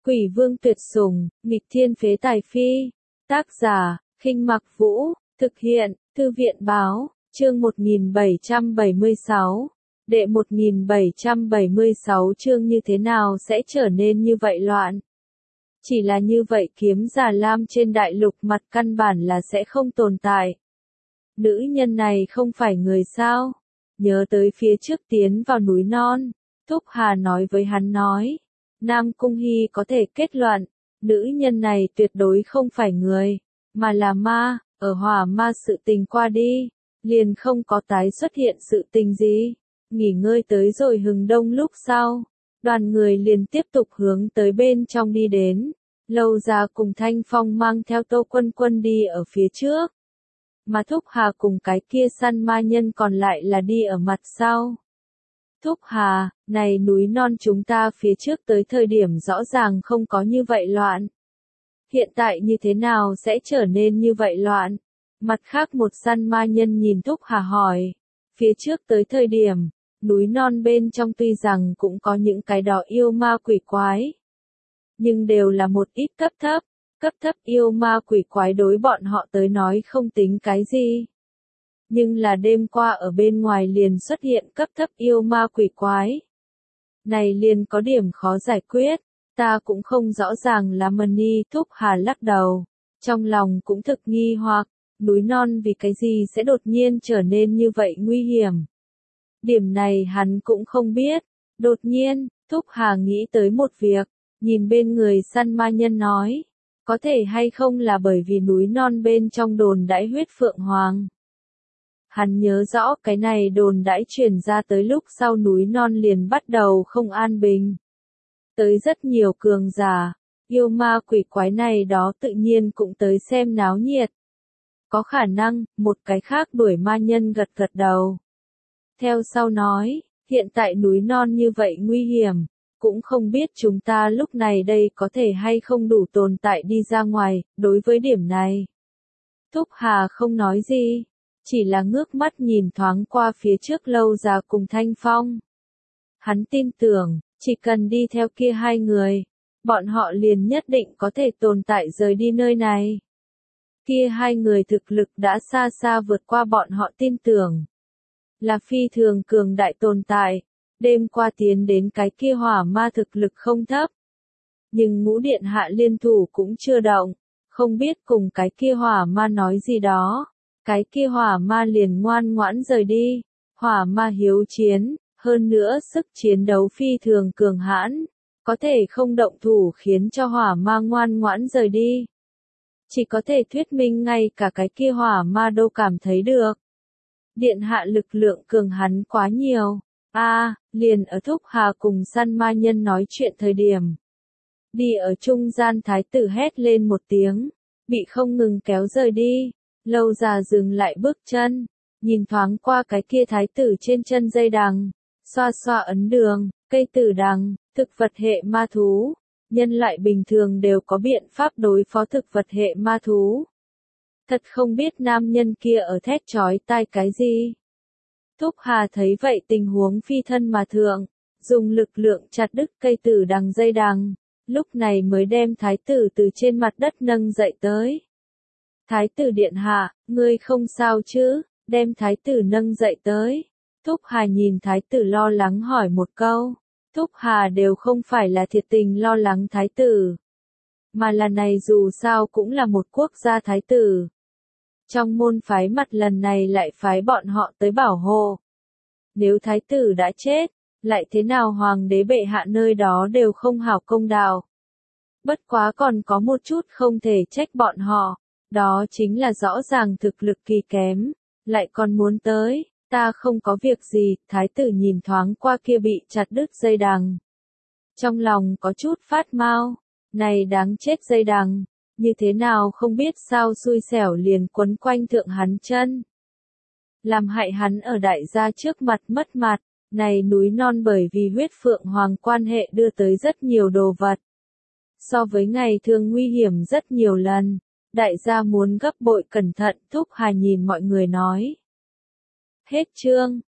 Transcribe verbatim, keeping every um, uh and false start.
Quỷ vương tuyệt sủng, nghịch thiên phế tài phi. Tác giả, Khinh Mặc Vũ, thực hiện, Thư viện báo, chương một nghìn bảy trăm bảy mươi sáu. Đệ một nghìn bảy trăm bảy mươi sáu chương như thế nào sẽ trở nên như vậy loạn? Chỉ là như vậy kiếm Già Lam trên đại lục mặt căn bản là sẽ không tồn tại. Nữ nhân này không phải người sao? Nhớ tới phía trước tiến vào núi non, Thúc Hà nói với hắn nói. Nam Cung Hy có thể kết luận, nữ nhân này tuyệt đối không phải người, mà là ma, ở hỏa ma sự tình qua đi, liền không có tái xuất hiện sự tình gì. Nghỉ ngơi tới rồi hừng đông lúc sau, đoàn người liền tiếp tục hướng tới bên trong đi đến. Lâu Gia cùng Thanh Phong mang theo Tô Quân Quân đi ở phía trước, mà Thúc Hà cùng cái kia săn ma nhân còn lại là đi ở mặt sau. Thúc Hà, này núi non chúng ta phía trước tới thời điểm rõ ràng không có như vậy loạn. Hiện tại như thế nào sẽ trở nên như vậy loạn? Mặt khác một săn ma nhân nhìn Thúc Hà hỏi. Phía trước tới thời điểm, núi non bên trong tuy rằng cũng có những cái đó yêu ma quỷ quái, nhưng đều là một ít cấp thấp, cấp thấp yêu ma quỷ quái đối bọn họ tới nói không tính cái gì. Nhưng là đêm qua ở bên ngoài liền xuất hiện cấp thấp yêu ma quỷ quái. Này liền có điểm khó giải quyết, ta cũng không rõ ràng là Mani. Thúc Hà lắc đầu, trong lòng cũng thực nghi hoặc, núi non vì cái gì sẽ đột nhiên trở nên như vậy nguy hiểm. Điểm này hắn cũng không biết, đột nhiên, Thúc Hà nghĩ tới một việc, nhìn bên người săn ma nhân nói, có thể hay không là bởi vì núi non bên trong đồn đãi huyết phượng hoàng. Hắn nhớ rõ cái này đồn đãi truyền ra tới lúc sau núi non liền bắt đầu không an bình. Tới rất nhiều cường giả, yêu ma quỷ quái này đó tự nhiên cũng tới xem náo nhiệt. Có khả năng, một cái khác đuổi ma nhân gật gật đầu. Theo sau nói, hiện tại núi non như vậy nguy hiểm, cũng không biết chúng ta lúc này đây có thể hay không đủ tồn tại đi ra ngoài, đối với điểm này. Thúc Hà không nói gì. Chỉ là ngước mắt nhìn thoáng qua phía trước Lâu Già cùng Thanh Phong. Hắn tin tưởng, chỉ cần đi theo kia hai người, bọn họ liền nhất định có thể tồn tại rời đi nơi này. Kia hai người thực lực đã xa xa vượt qua bọn họ tin tưởng. Là phi thường cường đại tồn tại, đêm qua tiến đến cái kia hỏa ma thực lực không thấp. Nhưng ngũ điện hạ liên thủ cũng chưa động, không biết cùng cái kia hỏa ma nói gì đó. Cái kia hỏa ma liền ngoan ngoãn rời đi, hỏa ma hiếu chiến, hơn nữa sức chiến đấu phi thường cường hãn, có thể không động thủ khiến cho hỏa ma ngoan ngoãn rời đi. Chỉ có thể thuyết minh ngay cả cái kia hỏa ma đâu cảm thấy được. Điện hạ lực lượng cường hắn quá nhiều, a à, liền ở Thúc Hà cùng săn ma nhân nói chuyện thời điểm. Đi ở trung gian thái tử hét lên một tiếng, bị không ngừng kéo rời đi. Lâu Già dừng lại bước chân, nhìn thoáng qua cái kia thái tử trên chân dây đằng, xoa xoa ấn đường, cây tử đằng, thực vật hệ ma thú. Nhân loại bình thường đều có biện pháp đối phó thực vật hệ ma thú. Thật không biết nam nhân kia ở thét chói tai cái gì. Thúc Hà thấy vậy tình huống phi thân mà thượng, dùng lực lượng chặt đứt cây tử đằng dây đằng, lúc này mới đem thái tử từ trên mặt đất nâng dậy tới. Thái tử điện hạ, ngươi không sao chứ, đem thái tử nâng dậy tới. Thúc Hà nhìn thái tử lo lắng hỏi một câu. Thúc Hà đều không phải là thiệt tình lo lắng thái tử, mà là này dù sao cũng là một quốc gia thái tử. Trong môn phái mặt lần này lại phái bọn họ tới bảo hộ. Nếu thái tử đã chết, lại thế nào hoàng đế bệ hạ nơi đó đều không hảo công đạo. Bất quá còn có một chút không thể trách bọn họ. Đó chính là rõ ràng thực lực kỳ kém, lại còn muốn tới, ta không có việc gì. Thái tử nhìn thoáng qua kia bị chặt đứt dây đằng, trong lòng có chút phát mau, này đáng chết dây đằng, như thế nào không biết sao xui xẻo liền quấn quanh thượng hắn chân. Làm hại hắn ở đại gia trước mặt mất mặt, này núi non bởi vì huyết phượng hoàng quan hệ đưa tới rất nhiều đồ vật. So với ngày thường nguy hiểm rất nhiều lần. Đại gia muốn gấp bội cẩn thận. Thúc Hà nhìn mọi người nói. Hết chương.